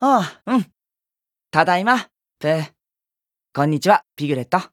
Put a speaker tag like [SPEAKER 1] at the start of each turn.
[SPEAKER 1] ああ、うん。ただいま、プー。こんにちは、ピグレット。